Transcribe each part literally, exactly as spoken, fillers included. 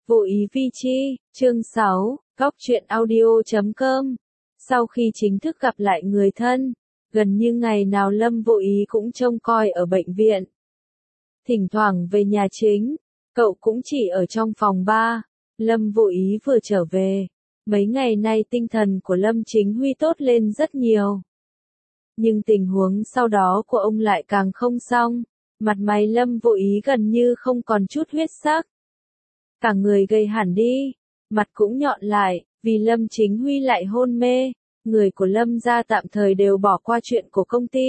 Vô ý vi chi, chương sáu, góc truyện audio chấm com. Sau khi chính thức gặp lại người thân, gần như ngày nào Lâm Vô Ý cũng trông coi ở bệnh viện. Thỉnh thoảng về nhà chính, cậu cũng chỉ ở trong phòng ba. Lâm Vô Ý vừa trở về, mấy ngày nay tinh thần của Lâm Chính Huy tốt lên rất nhiều. Nhưng tình huống sau đó của ông lại càng không xong, mặt mày Lâm Vô Ý gần như không còn chút huyết sắc. Cả người gầy hẳn đi, mặt cũng nhọn lại, vì Lâm Chính Huy lại hôn mê, người của Lâm gia tạm thời đều bỏ qua chuyện của công ty.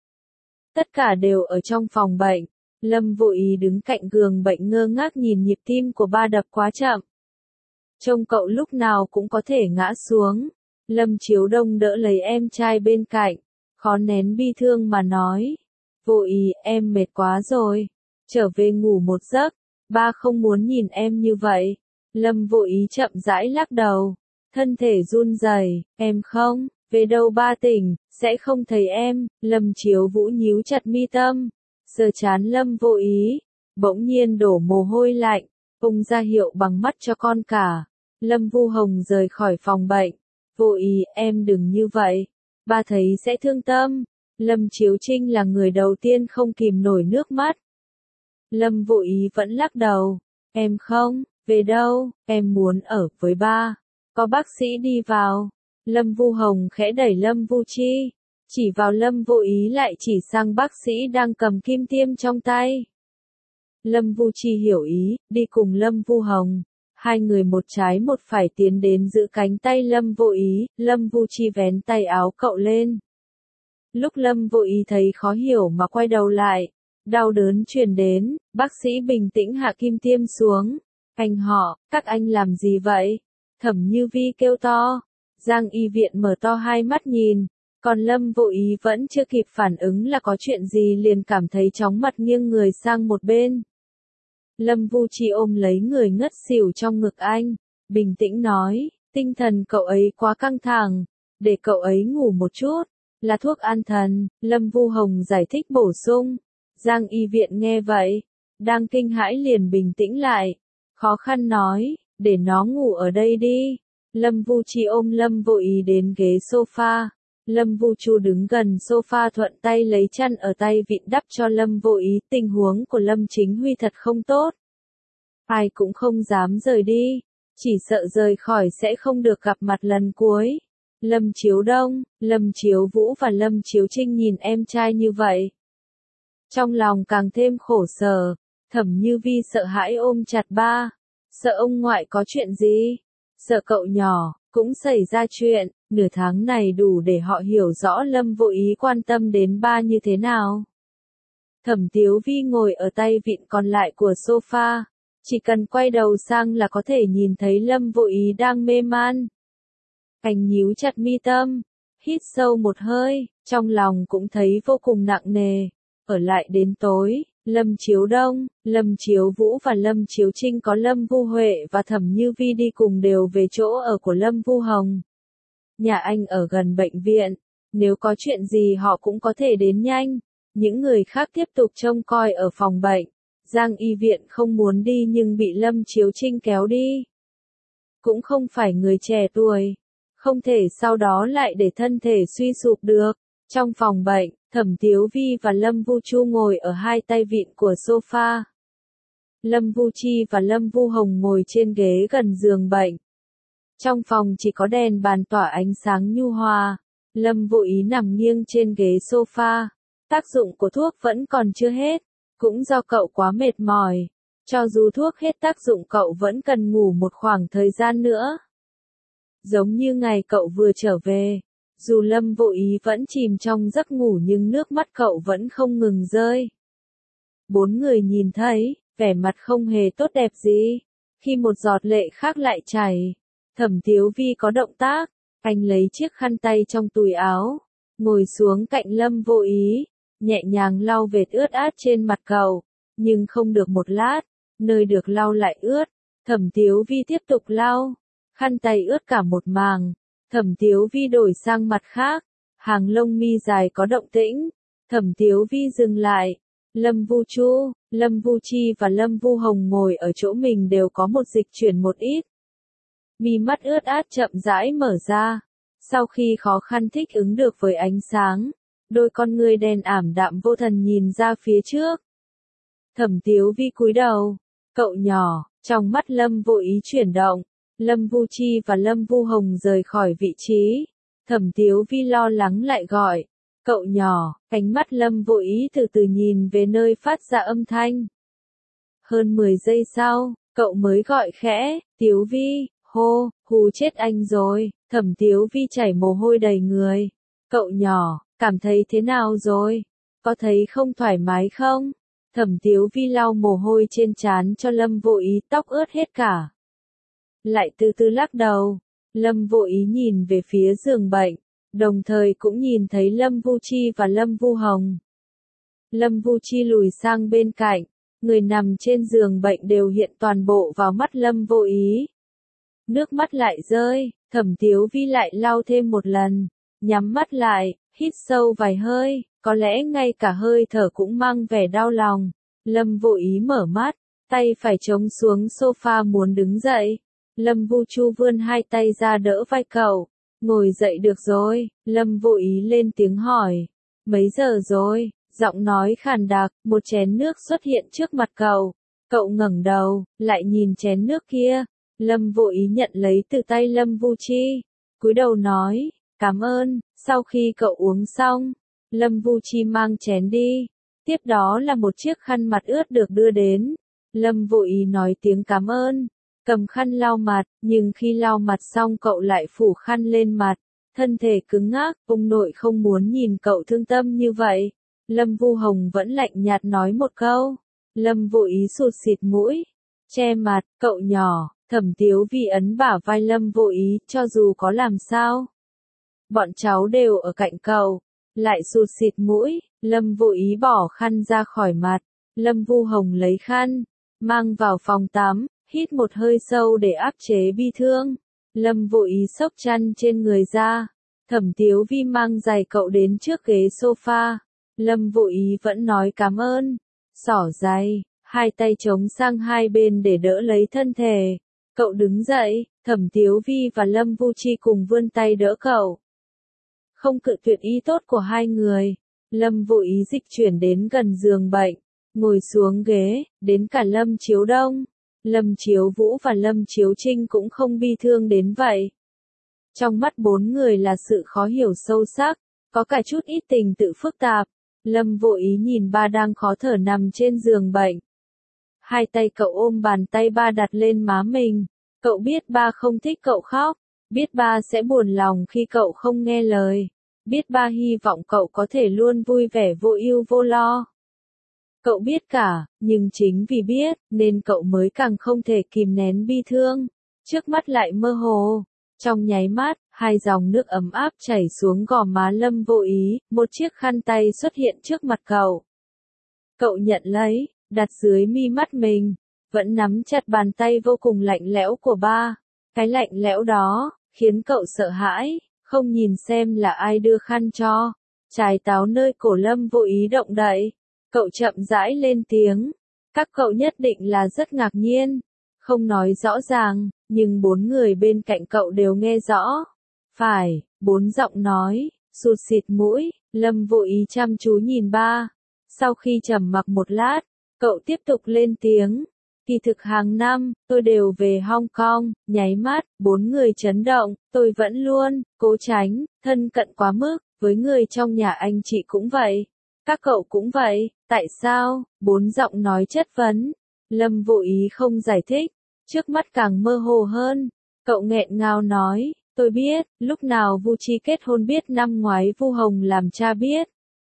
Tất cả đều ở trong phòng bệnh, Lâm Vô Ý đứng cạnh giường bệnh ngơ ngác nhìn nhịp tim của ba đập quá chậm. Trông cậu lúc nào cũng có thể ngã xuống, Lâm Chiếu Đông đỡ lấy em trai bên cạnh, khó nén bi thương mà nói, Vô Ý em mệt quá rồi, trở về ngủ một giấc. Ba không muốn nhìn em như vậy. Lâm Vô Ý chậm rãi lắc đầu, thân thể run rẩy, em không, về đâu ba tỉnh, sẽ không thấy em. Lâm Chiếu Vũ nhíu chặt mi tâm, sờ trán Lâm Vô Ý, bỗng nhiên đổ mồ hôi lạnh, ông ra hiệu bằng mắt cho con cả. Lâm Vu Hồng rời khỏi phòng bệnh, Vô Ý em đừng như vậy, ba thấy sẽ thương tâm. Lâm Chiếu Trinh là người đầu tiên không kìm nổi nước mắt. Lâm Vô Ý vẫn lắc đầu, em không, về đâu, em muốn ở với ba. Có bác sĩ đi vào. Lâm Vu Hồng khẽ đẩy Lâm Vu Chi, chỉ vào Lâm Vô Ý lại chỉ sang bác sĩ đang cầm kim tiêm trong tay. Lâm Vu Chi hiểu ý, đi cùng Lâm Vu Hồng. Hai người một trái một phải tiến đến giữ cánh tay Lâm Vô Ý, Lâm Vu Chi vén tay áo cậu lên. Lúc Lâm Vô Ý thấy khó hiểu mà quay đầu lại, đau đớn truyền đến, bác sĩ bình tĩnh hạ kim tiêm xuống. Anh họ, các anh làm gì vậy? Thẩm Như Vi kêu to. Giang y viện mở to hai mắt nhìn, còn Lâm Vô Ý vẫn chưa kịp phản ứng là có chuyện gì liền cảm thấy chóng mặt nghiêng người sang một bên. Lâm Vu Chi ôm lấy người ngất xỉu trong ngực anh, bình tĩnh nói, tinh thần cậu ấy quá căng thẳng, để cậu ấy ngủ một chút, là thuốc an thần. Lâm Vu Hồng giải thích bổ sung. Giang y viện nghe vậy, đang kinh hãi liền bình tĩnh lại, khó khăn nói, để nó ngủ ở đây đi. Lâm Vu Chi ôm Lâm Vô Ý đến ghế sofa, Lâm Vu Chu đứng gần sofa thuận tay lấy chăn ở tay vịn đắp cho Lâm Vô Ý. Tình huống của Lâm Chính Huy thật không tốt, ai cũng không dám rời đi, chỉ sợ rời khỏi sẽ không được gặp mặt lần cuối. Lâm Chiếu Đông, Lâm Chiếu Vũ và Lâm Chiếu Trinh nhìn em trai như vậy, trong lòng càng thêm khổ sở. Thẩm Như Vi sợ hãi ôm chặt ba, sợ ông ngoại có chuyện gì, sợ cậu nhỏ cũng xảy ra chuyện. Nửa tháng này đủ để họ hiểu rõ Lâm Vô Ý quan tâm đến ba như thế nào. Thẩm Tiếu Vi ngồi ở tay vịn còn lại của sofa, chỉ cần quay đầu sang là có thể nhìn thấy Lâm Vô Ý đang mê man. Anh nhíu chặt mi tâm, hít sâu một hơi, trong lòng cũng thấy vô cùng nặng nề. Ở lại đến tối, Lâm Chiếu Đông, Lâm Chiếu Vũ và Lâm Chiếu Trinh có Lâm Vu Huệ và Thẩm Như Vi đi cùng đều về chỗ ở của Lâm Vu Hồng. Nhà anh ở gần bệnh viện, nếu có chuyện gì họ cũng có thể đến nhanh. Những người khác tiếp tục trông coi ở phòng bệnh. Giang y viện không muốn đi nhưng bị Lâm Chiếu Trinh kéo đi. Cũng không phải người trẻ tuổi, không thể sau đó lại để thân thể suy sụp được. Trong phòng bệnh, Thẩm Tiếu Vi và Lâm Vu Chu ngồi ở hai tay vịn của sofa. Lâm Vu Chi và Lâm Vu Hồng ngồi trên ghế gần giường bệnh. Trong phòng chỉ có đèn bàn tỏa ánh sáng nhu hòa. Lâm Vô Ý nằm nghiêng trên ghế sofa. Tác dụng của thuốc vẫn còn chưa hết, cũng do cậu quá mệt mỏi. Cho dù thuốc hết tác dụng cậu vẫn cần ngủ một khoảng thời gian nữa. Giống như ngày cậu vừa trở về. Dù Lâm Vô Ý vẫn chìm trong giấc ngủ nhưng nước mắt cậu vẫn không ngừng rơi. Bốn người nhìn thấy, vẻ mặt không hề tốt đẹp gì. Khi một giọt lệ khác lại chảy, Thẩm Tiếu Vi có động tác, anh lấy chiếc khăn tay trong túi áo, ngồi xuống cạnh Lâm Vô Ý, nhẹ nhàng lau vệt ướt át trên mặt cậu, nhưng không được một lát, nơi được lau lại ướt. Thẩm Tiếu Vi tiếp tục lau, khăn tay ướt cả một màng. Thẩm Tiếu Vi đổi sang mặt khác, hàng lông mi dài có động tĩnh. Thẩm Tiếu Vi dừng lại, Lâm Vu Chu, Lâm Vu Chi và Lâm Vu Hồng ngồi ở chỗ mình đều có một dịch chuyển một ít. Mi mắt ướt át chậm rãi mở ra. Sau khi khó khăn thích ứng được với ánh sáng, đôi con ngươi đen ảm đạm vô thần nhìn ra phía trước. Thẩm Tiếu Vi cúi đầu, cậu nhỏ, trong mắt Lâm vô ý chuyển động. Lâm Vu Chi và Lâm Vu Hồng rời khỏi vị trí. Thẩm Tiếu Vi lo lắng lại gọi, cậu nhỏ, ánh mắt Lâm vô ý từ từ nhìn về nơi phát ra âm thanh. Hơn mười giây sau, cậu mới gọi khẽ, Tiếu Vi, hô, hù chết anh rồi. Thẩm Tiếu Vi chảy mồ hôi đầy người. Cậu nhỏ, cảm thấy thế nào rồi? Có thấy không thoải mái không? Thẩm Tiếu Vi lau mồ hôi trên trán cho Lâm vô ý, tóc ướt hết cả. Lại từ từ lắc đầu. Lâm vô ý nhìn về phía giường bệnh, đồng thời cũng nhìn thấy Lâm Vu Chi và Lâm Vu Hồng. Lâm Vu Chi lùi sang bên cạnh, người nằm trên giường bệnh đều hiện toàn bộ vào mắt Lâm vô ý. Nước mắt lại rơi, Thẩm Tiếu Vi lại lau thêm một lần, nhắm mắt lại, hít sâu vài hơi, có lẽ ngay cả hơi thở cũng mang vẻ đau lòng. Lâm vô ý mở mắt, tay phải chống xuống sofa muốn đứng dậy. Lâm Vu Chu vươn hai tay ra đỡ vai cậu. Ngồi dậy được rồi, Lâm vô ý lên tiếng hỏi. Mấy giờ rồi? Giọng nói khàn đặc, một chén nước xuất hiện trước mặt cậu. Cậu ngẩng đầu, lại nhìn chén nước kia. Lâm vô ý nhận lấy từ tay Lâm Vu Chi. Cúi đầu nói, cảm ơn. Sau khi cậu uống xong, Lâm Vu Chi mang chén đi. Tiếp đó là một chiếc khăn mặt ướt được đưa đến. Lâm vô ý nói tiếng cảm ơn, cầm khăn lau mặt, nhưng khi lau mặt xong cậu lại phủ khăn lên mặt. Thân thể cứng ngắc, ông nội không muốn nhìn cậu thương tâm như vậy. Lâm Vu Hồng vẫn lạnh nhạt nói một câu. Lâm vô ý sụt xịt mũi, che mặt, cậu nhỏ. Thẩm Tiếu Vi ấn bả vai Lâm vô ý, cho dù có làm sao, bọn cháu đều ở cạnh cậu. Lại sụt xịt mũi, Lâm vô ý bỏ khăn ra khỏi mặt. Lâm Vu Hồng lấy khăn, mang vào phòng tắm, hít một hơi sâu để áp chế bi thương. Lâm vô ý xốc chăn trên người ra. Thẩm Tiếu Vi mang giày cậu đến trước ghế sofa. Lâm vô ý vẫn nói cảm ơn. Xỏ giày, hai tay chống sang hai bên để đỡ lấy thân thể. Cậu đứng dậy, Thẩm Tiếu Vi và Lâm Vu Chi cùng vươn tay đỡ cậu. Không cự tuyệt ý tốt của hai người, Lâm vô ý dịch chuyển đến gần giường bệnh, ngồi xuống ghế, đến cả Lâm Chiếu Đông, Lâm Chiếu Vũ và Lâm Chiếu Trinh cũng không bi thương đến vậy. Trong mắt bốn người là sự khó hiểu sâu sắc, có cả chút ít tình tự phức tạp. Lâm vô ý nhìn ba đang khó thở nằm trên giường bệnh. Hai tay cậu ôm bàn tay ba đặt lên má mình. Cậu biết ba không thích cậu khóc, biết ba sẽ buồn lòng khi cậu không nghe lời, biết ba hy vọng cậu có thể luôn vui vẻ vô ưu vô lo. Cậu biết cả, nhưng chính vì biết, nên cậu mới càng không thể kìm nén bi thương. Trước mắt lại mơ hồ. Trong nháy mắt, hai dòng nước ấm áp chảy xuống gò má Lâm vô ý, một chiếc khăn tay xuất hiện trước mặt cậu. Cậu nhận lấy, đặt dưới mi mắt mình, vẫn nắm chặt bàn tay vô cùng lạnh lẽo của ba. Cái lạnh lẽo đó, khiến cậu sợ hãi, không nhìn xem là ai đưa khăn cho. Chải táo nơi cổ Lâm vô ý động đậy. Cậu chậm rãi lên tiếng. Các cậu nhất định là rất ngạc nhiên. Không nói rõ ràng, nhưng bốn người bên cạnh cậu đều nghe rõ. Phải, bốn giọng nói, sụt xịt mũi, Lâm vô ý chăm chú nhìn ba. Sau khi trầm mặc một lát, cậu tiếp tục lên tiếng. Kỳ thực hàng năm, tôi đều về Hong Kong, nháy mắt, bốn người chấn động, tôi vẫn luôn, cố tránh, thân cận quá mức, với người trong nhà anh chị cũng vậy. Các cậu cũng vậy, tại sao? Bốn giọng nói chất vấn. Lâm vô ý không giải thích, trước mắt càng mơ hồ hơn. Cậu nghẹn ngào nói, tôi biết, lúc nào Vu Chi kết hôn biết, năm ngoái Vu Hồng làm cha biết.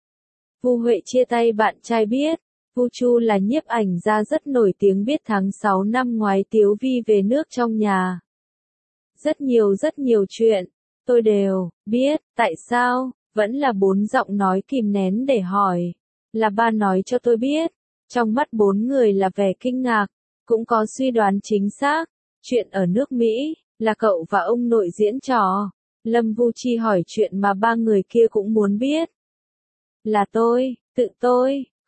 Vu Huệ chia tay bạn trai biết. Vu Chu là nhiếp ảnh gia rất nổi tiếng biết tháng sáu năm ngoái Tiếu Vi về nước trong nhà. Rất nhiều rất nhiều chuyện, tôi đều biết, tại sao? Vẫn là bốn giọng nói kìm nén để hỏi. Là ba nói cho tôi biết. Trong mắt bốn người là vẻ kinh ngạc, cũng có suy đoán chính xác. Chuyện ở nước Mỹ, là cậu và ông nội diễn trò. Lâm Vu Chi hỏi chuyện mà ba người kia cũng muốn biết. Là tôi, tự tôi,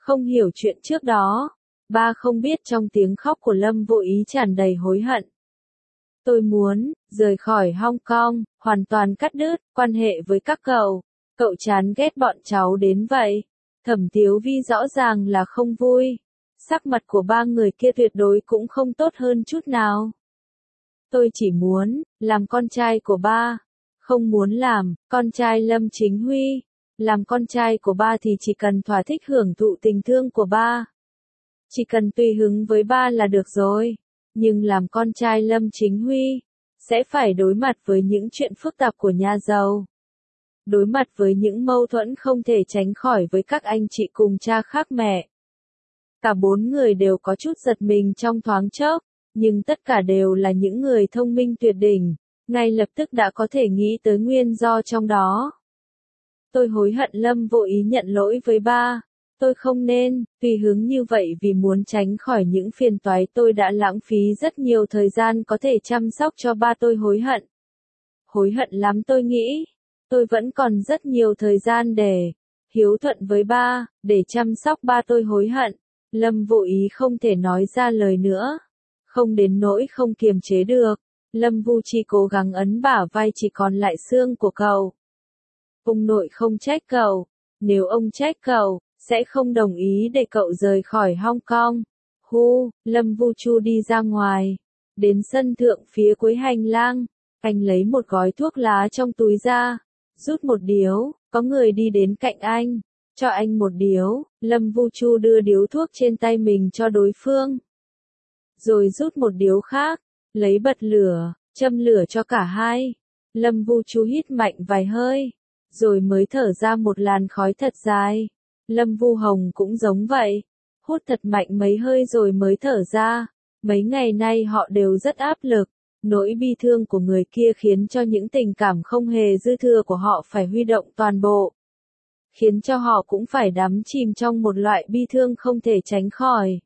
Không hiểu chuyện trước đó, ba không biết trong tiếng khóc của Lâm Vô Ý tràn đầy hối hận. Tôi muốn rời khỏi Hong Kong, hoàn toàn cắt đứt quan hệ với các cậu. Cậu chán ghét bọn cháu đến vậy. Thẩm Tiếu Vi rõ ràng là không vui. Sắc mặt của ba người kia tuyệt đối cũng không tốt hơn chút nào. Tôi chỉ muốn làm con trai của ba, không muốn làm con trai Lâm Chính Huy. Làm con trai của ba thì chỉ cần thỏa thích hưởng thụ tình thương của ba. Chỉ cần tùy hứng với ba là được rồi. Nhưng làm con trai Lâm Chính Huy, sẽ phải đối mặt với những chuyện phức tạp của nhà giàu. Đối mặt với những mâu thuẫn không thể tránh khỏi với các anh chị cùng cha khác mẹ. Cả bốn người đều có chút giật mình trong thoáng chốc, nhưng tất cả đều là những người thông minh tuyệt đỉnh, ngay lập tức đã có thể nghĩ tới nguyên do trong đó. Tôi hối hận Lâm Vô Ý nhận lỗi với ba. Tôi không nên tùy hứng như vậy vì muốn tránh khỏi những phiền toái. Tôi đã lãng phí rất nhiều thời gian có thể chăm sóc cho ba. Tôi hối hận. Hối hận lắm. Tôi nghĩ tôi vẫn còn rất nhiều thời gian để hiếu thuận với ba, để chăm sóc ba. Tôi hối hận. Lâm Vô Ý không thể nói ra lời nữa. Không đến nỗi không kiềm chế được. Lâm Vu Chi cố gắng ấn bả vai chỉ còn lại xương của cậu. Ông nội không trách cậu. Nếu ông trách cậu, sẽ không đồng ý để cậu rời khỏi Hong Kong. Hu, Lâm Vu Chu đi ra ngoài. Đến sân thượng phía cuối hành lang. Anh lấy một gói thuốc lá trong túi ra. Rút một điếu, có người đi đến cạnh anh. Cho anh một điếu. Lâm Vu Chu đưa điếu thuốc trên tay mình cho đối phương. Rồi rút một điếu khác. Lấy bật lửa, châm lửa cho cả hai. Lâm Vu Chu hít mạnh vài hơi. Rồi mới thở ra một làn khói thật dài. Lâm Vu Hồng cũng giống vậy. Hút thật mạnh mấy hơi rồi mới thở ra. Mấy ngày nay họ đều rất áp lực. Nỗi bi thương của người kia khiến cho những tình cảm không hề dư thừa của họ phải huy động toàn bộ. Khiến cho họ cũng phải đắm chìm trong một loại bi thương không thể tránh khỏi.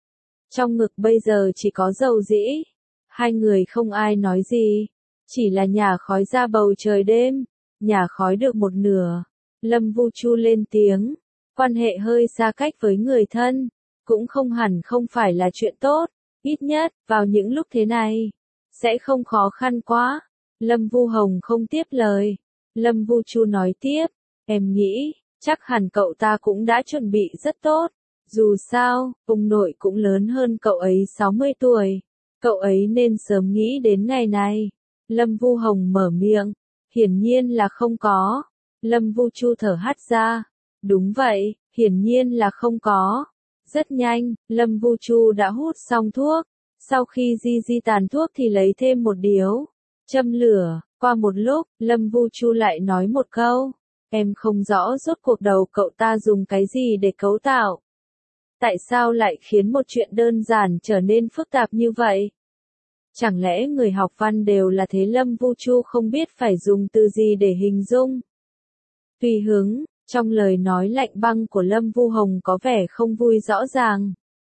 Trong ngực bây giờ chỉ có dầu dĩ. Hai người không ai nói gì. Chỉ là nhả khói ra bầu trời đêm. Nhả khói được một nửa. Lâm Vu Chu lên tiếng. Quan hệ hơi xa cách với người thân. Cũng không hẳn không phải là chuyện tốt. Ít nhất, vào những lúc thế này. Sẽ không khó khăn quá. Lâm Vu Hồng không tiếp lời. Lâm Vu Chu nói tiếp. Em nghĩ, chắc hẳn cậu ta cũng đã chuẩn bị rất tốt. Dù sao, ông nội cũng lớn hơn cậu ấy sáu mươi tuổi. Cậu ấy nên sớm nghĩ đến ngày này. Lâm Vu Hồng mở miệng. Hiển nhiên là không có. Lâm Vu Chu thở hắt ra. Đúng vậy, hiển nhiên là không có. Rất nhanh, Lâm Vu Chu đã hút xong thuốc. Sau khi di di tàn thuốc thì lấy thêm một điếu. Châm lửa, qua một lúc, Lâm Vu Chu lại nói một câu. Em không rõ rốt cuộc đầu cậu ta dùng cái gì để cấu tạo. Tại sao lại khiến một chuyện đơn giản trở nên phức tạp như vậy? Chẳng lẽ người học văn đều là thế? Lâm Vu Chu không biết phải dùng từ gì để hình dung. Tùy hứng, trong lời nói lạnh băng của Lâm Vu Hồng có vẻ không vui rõ ràng.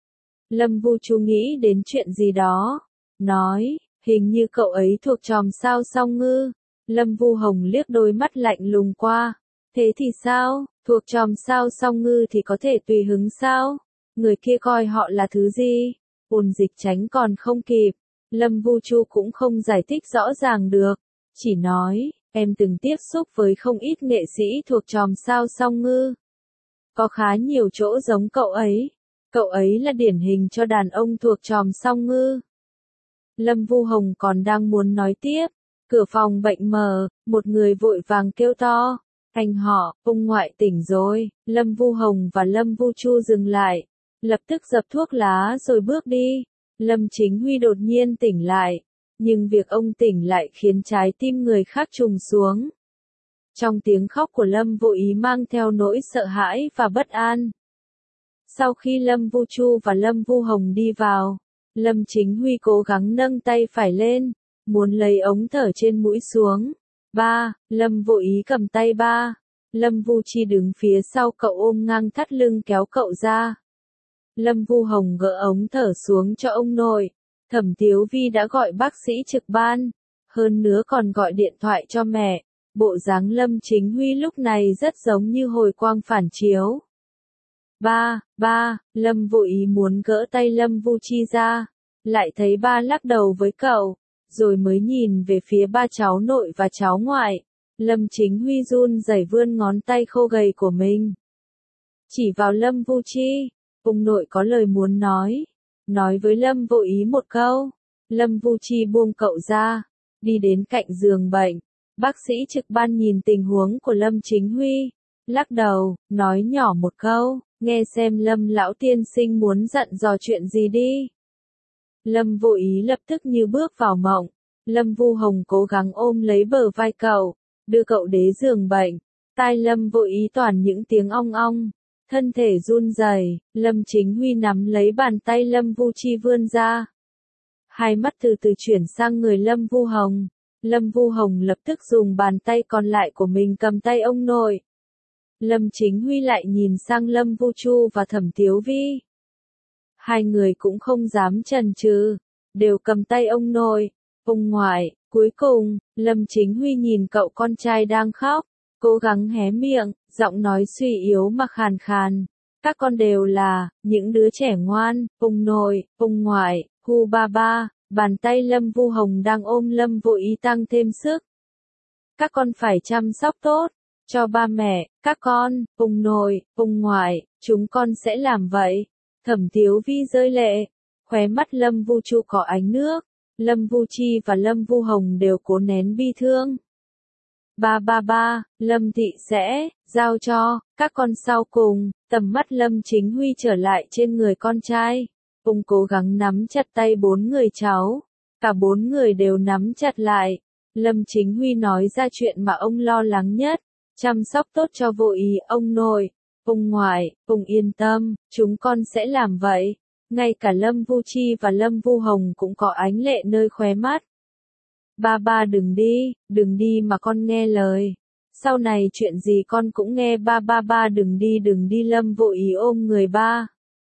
Lâm Vu Chu nghĩ đến chuyện gì đó. Nói, hình như cậu ấy thuộc chòm sao Song Ngư. Lâm Vu Hồng liếc đôi mắt lạnh lùng qua. Thế thì sao, thuộc chòm sao Song Ngư thì có thể tùy hứng sao? Người kia coi họ là thứ gì? Ôn Dịch tránh còn không kịp. Lâm Vu Chu cũng không giải thích rõ ràng được. Chỉ nói, em từng tiếp xúc với không ít nghệ sĩ thuộc chòm sao Song Ngư. Có khá nhiều chỗ giống cậu ấy. Cậu ấy là điển hình cho đàn ông thuộc chòm Song Ngư. Lâm Vu Hồng còn đang muốn nói tiếp. Cửa phòng bệnh mở, một người vội vàng kêu to. Anh họ, ông ngoại tỉnh rồi. Lâm Vu Hồng và Lâm Vu Chu dừng lại. Lập tức dập thuốc lá rồi bước đi. Lâm Chính Huy đột nhiên tỉnh lại. Nhưng việc ông tỉnh lại khiến trái tim người khác trùng xuống. Trong tiếng khóc của Lâm Vô Ý mang theo nỗi sợ hãi và bất an. Sau khi Lâm Vu Chu và Lâm Vu Hồng đi vào, Lâm Chính Huy cố gắng nâng tay phải lên, muốn lấy ống thở trên mũi xuống. Ba, Lâm Vô Ý cầm tay ba. Lâm Vu Chi đứng phía sau cậu ôm ngang thắt lưng kéo cậu ra. Lâm Vu Hồng gỡ ống thở xuống cho ông nội. Thẩm Tiếu Vi đã gọi bác sĩ trực ban. Hơn nữa còn gọi điện thoại cho mẹ. Bộ dáng Lâm Chính Huy lúc này rất giống như hồi quang phản chiếu. Ba, ba, Lâm vô ý muốn gỡ tay Lâm Vu Chi ra, lại thấy ba lắc đầu với cậu, rồi mới nhìn về phía ba cháu nội và cháu ngoại. Lâm Chính Huy run rẩy vươn ngón tay khô gầy của mình, chỉ vào Lâm Vu Chi. Ông nội có lời muốn nói, nói với Lâm vô ý một câu. Lâm Vu Chi buông cậu ra, đi đến cạnh giường bệnh. Bác sĩ trực ban nhìn tình huống của Lâm Chính Huy, lắc đầu, nói nhỏ một câu, nghe xem Lâm lão tiên sinh muốn dặn dò chuyện gì đi. Lâm vô ý lập tức như bước vào mộng. Lâm Vu Hồng cố gắng ôm lấy bờ vai cậu, đưa cậu đến giường bệnh. Tai Lâm vô ý toàn những tiếng ong ong, thân thể run rẩy. Lâm Chính Huy nắm lấy bàn tay Lâm Vu Chi vươn ra. Hai mắt từ từ chuyển sang người Lâm Vu Hồng. Lâm Vu Hồng lập tức dùng bàn tay còn lại của mình cầm tay ông nội. Lâm Chính Huy lại nhìn sang Lâm Vu Chu và Thẩm Tiếu Vi. Hai người cũng không dám chần chừ, đều cầm tay ông nội, ông ngoại. Cuối cùng, Lâm Chính Huy nhìn cậu con trai đang khóc, cố gắng hé miệng, giọng nói suy yếu mà khàn khàn. Các con đều là những đứa trẻ ngoan, ông nội, ông ngoại, hu ba ba. Bàn tay Lâm Vu Hồng đang ôm Lâm vô ý tăng thêm sức. Các con phải chăm sóc tốt cho ba mẹ, các con, ông nội, ông ngoại, chúng con sẽ làm vậy. Thẩm Tiếu Vi rơi lệ, khóe mắt Lâm Vu Chu có ánh nước. Lâm Vu Chi và Lâm Vu Hồng đều cố nén bi thương. Ba ba ba, Lâm thị sẽ giao cho các con sau cùng. Tầm mắt Lâm Chính Huy trở lại trên người con trai. Ông cố gắng nắm chặt tay bốn người cháu. Cả bốn người đều nắm chặt lại. Lâm Chính Huy nói ra chuyện mà ông lo lắng nhất. Chăm sóc tốt cho vô ý ông nội, ông ngoại, ông yên tâm, chúng con sẽ làm vậy. Ngay cả Lâm Vu Chi và Lâm Vu Hồng cũng có ánh lệ nơi khóe mắt. Ba ba đừng đi, đừng đi mà con nghe lời. Sau này chuyện gì con cũng nghe ba ba ba đừng đi đừng đi. Lâm vô ý ôm người ba.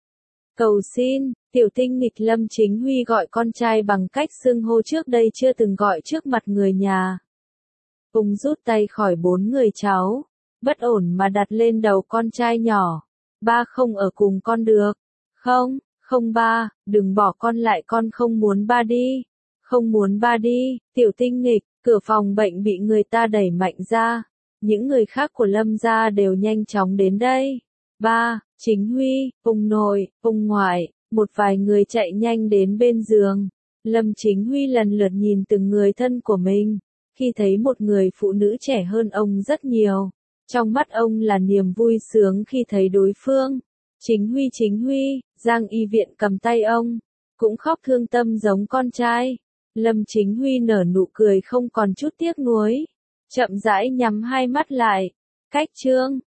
Cầu xin, tiểu tinh nghịch. Lâm Chính Huy gọi con trai bằng cách xưng hô trước đây chưa từng gọi trước mặt người nhà. Ông rút tay khỏi bốn người cháu, bất ổn mà đặt lên đầu con trai nhỏ. Ba không ở cùng con được. Không, không ba, đừng bỏ con lại, con không muốn ba đi. Không muốn ba đi, tiểu tinh nghịch. Cửa phòng bệnh bị người ta đẩy mạnh ra. Những người khác của Lâm gia đều nhanh chóng đến đây. Ba, Chính Huy, ông nội, ông ngoại, một vài người chạy nhanh đến bên giường. Lâm Chính Huy lần lượt nhìn từng người thân của mình. Khi thấy một người phụ nữ trẻ hơn ông rất nhiều, trong mắt ông là niềm vui sướng khi thấy đối phương. Chính Huy Chính Huy, Giang y viện cầm tay ông, cũng khóc thương tâm giống con trai. Lâm Chính Huy nở nụ cười không còn chút tiếc nuối, chậm rãi nhắm hai mắt lại. Cách chương